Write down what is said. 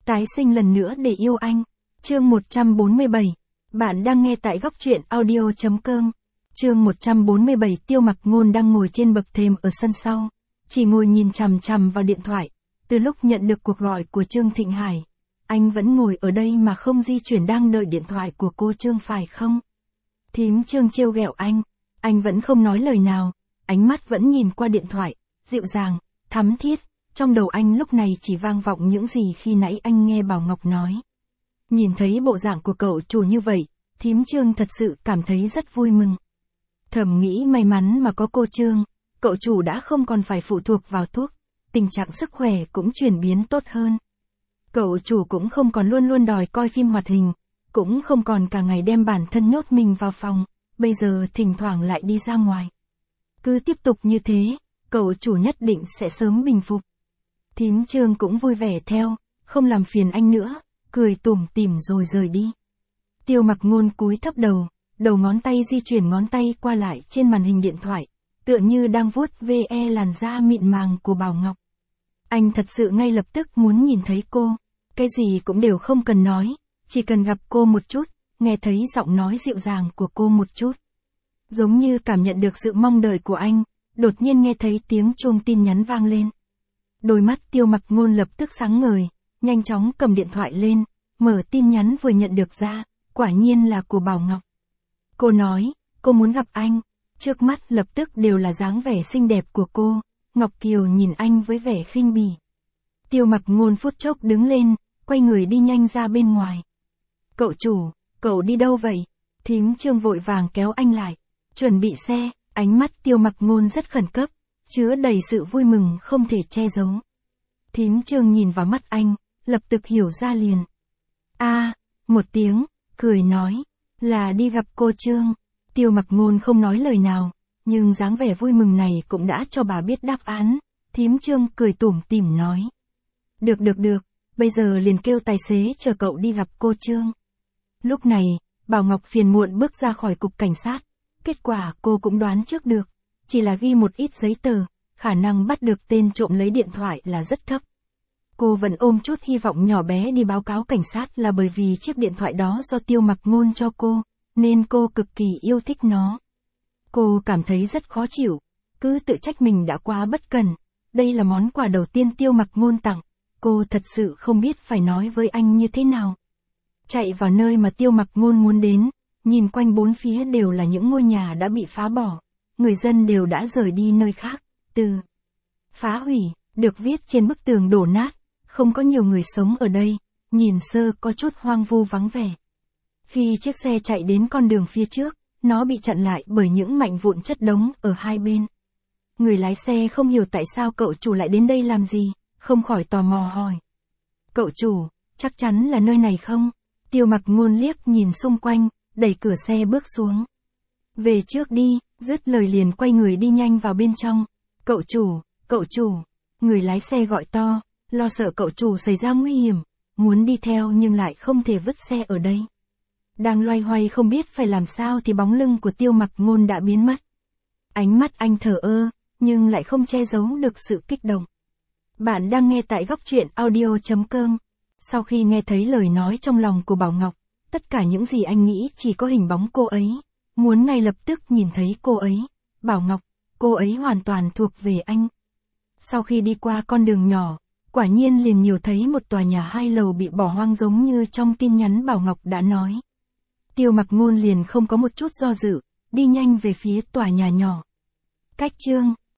Tái sinh lần nữa để yêu anh. Chương 147. Bạn đang nghe tại góc truyện audio.com. Chương 147. Tiêu Mặc Ngôn đang ngồi trên bậc thềm ở sân sau, chỉ ngồi nhìn chằm chằm vào điện thoại. Từ lúc nhận được cuộc gọi của Trương Thịnh Hải, anh vẫn ngồi ở đây mà không di chuyển, đang đợi điện thoại của cô Trương phải không? Thím Trương trêu ghẹo anh vẫn không nói lời nào, ánh mắt vẫn nhìn qua điện thoại, dịu dàng, thắm thiết. Trong đầu anh lúc này chỉ vang vọng những gì khi nãy anh nghe Bảo Ngọc nói. Nhìn thấy bộ dạng của cậu chủ như vậy, thím Trương thật sự cảm thấy rất vui mừng. Thầm nghĩ may mắn mà có cô Trương, cậu chủ đã không còn phải phụ thuộc vào thuốc, tình trạng sức khỏe cũng chuyển biến tốt hơn. Cậu chủ cũng không còn luôn luôn đòi coi phim hoạt hình, cũng không còn cả ngày đem bản thân nhốt mình vào phòng, bây giờ thỉnh thoảng lại đi ra ngoài. Cứ tiếp tục như thế, cậu chủ nhất định sẽ sớm bình phục. Thím Trương cũng vui vẻ theo, không làm phiền anh nữa, cười tủm tỉm rồi rời đi. Tiêu Mặc Ngôn cúi thấp đầu ngón tay di chuyển ngón tay qua lại trên màn hình điện thoại, tựa như đang vuốt ve làn da mịn màng của Bảo Ngọc. Anh thật sự ngay lập tức muốn nhìn thấy cô, cái gì cũng đều không cần nói, chỉ cần gặp cô một chút, nghe thấy giọng nói dịu dàng của cô một chút. Giống như cảm nhận được sự mong đợi của anh, đột nhiên nghe thấy tiếng chuông tin nhắn vang lên. Đôi mắt Tiêu Mặc Ngôn lập tức sáng ngời, nhanh chóng cầm điện thoại lên, mở tin nhắn vừa nhận được ra, quả nhiên là của Bảo Ngọc. Cô nói, cô muốn gặp anh, trước mắt lập tức đều là dáng vẻ xinh đẹp của cô. Ngọc Kiều nhìn anh với vẻ khinh bỉ. Tiêu Mặc Ngôn phút chốc đứng lên, quay người đi nhanh ra bên ngoài. Cậu chủ, cậu đi đâu vậy? Thím Trương vội vàng kéo anh lại, chuẩn bị xe. Ánh mắt Tiêu Mặc Ngôn rất khẩn cấp, chứa đầy sự vui mừng không thể che giấu. Thím Trương nhìn vào mắt anh, lập tức hiểu ra liền. Một tiếng, cười nói, là đi gặp cô Trương. Tiêu Mặc Ngôn không nói lời nào, nhưng dáng vẻ vui mừng này cũng đã cho bà biết đáp án. Thím Trương cười tủm tỉm nói. Được, bây giờ liền kêu tài xế chờ cậu đi gặp cô Trương. Lúc này, Bảo Ngọc phiền muộn bước ra khỏi cục cảnh sát. Kết quả cô cũng đoán trước được, chỉ là ghi một ít giấy tờ, khả năng bắt được tên trộm lấy điện thoại là rất thấp. Cô vẫn ôm chút hy vọng nhỏ bé đi báo cáo cảnh sát là bởi vì chiếc điện thoại đó do Tiêu Mặc Ngôn cho cô, nên cô cực kỳ yêu thích nó. Cô cảm thấy rất khó chịu, cứ tự trách mình đã quá bất cẩn. Đây là món quà đầu tiên Tiêu Mặc Ngôn tặng, cô thật sự không biết phải nói với anh như thế nào. Chạy vào nơi mà Tiêu Mặc Ngôn muốn đến, nhìn quanh bốn phía đều là những ngôi nhà đã bị phá bỏ, người dân đều đã rời đi nơi khác, từ phá hủy, được viết trên bức tường đổ nát, không có nhiều người sống ở đây, nhìn sơ có chút hoang vu vắng vẻ. Khi chiếc xe chạy đến con đường phía trước, nó bị chặn lại bởi những mảnh vụn chất đống ở hai bên. Người lái xe không hiểu tại sao cậu chủ lại đến đây làm gì, không khỏi tò mò hỏi. Cậu chủ, chắc chắn là nơi này không? Tiêu Mặc Ngôn liếc nhìn xung quanh, đẩy cửa xe bước xuống. Về trước đi, dứt lời liền quay người đi nhanh vào bên trong. Cậu chủ, người lái xe gọi to, lo sợ cậu chủ xảy ra nguy hiểm, muốn đi theo nhưng lại không thể vứt xe ở đây. Đang loay hoay không biết phải làm sao thì bóng lưng của Tiêu Mặc Ngôn đã biến mất. Ánh mắt anh thờ ơ, nhưng lại không che giấu được sự kích động. Bạn đang nghe tại góc truyện audio.com. Sau khi nghe thấy lời nói trong lòng của Bảo Ngọc, tất cả những gì anh nghĩ chỉ có hình bóng cô ấy, muốn ngay lập tức nhìn thấy cô ấy. Bảo Ngọc, cô ấy hoàn toàn thuộc về anh. Sau khi đi qua con đường nhỏ, quả nhiên liền nhiều thấy một tòa nhà 2 lầu bị bỏ hoang giống như trong tin nhắn Bảo Ngọc đã nói. Tiêu Mặc Ngôn liền không có một chút do dự, đi nhanh về phía tòa nhà nhỏ. Cách Trương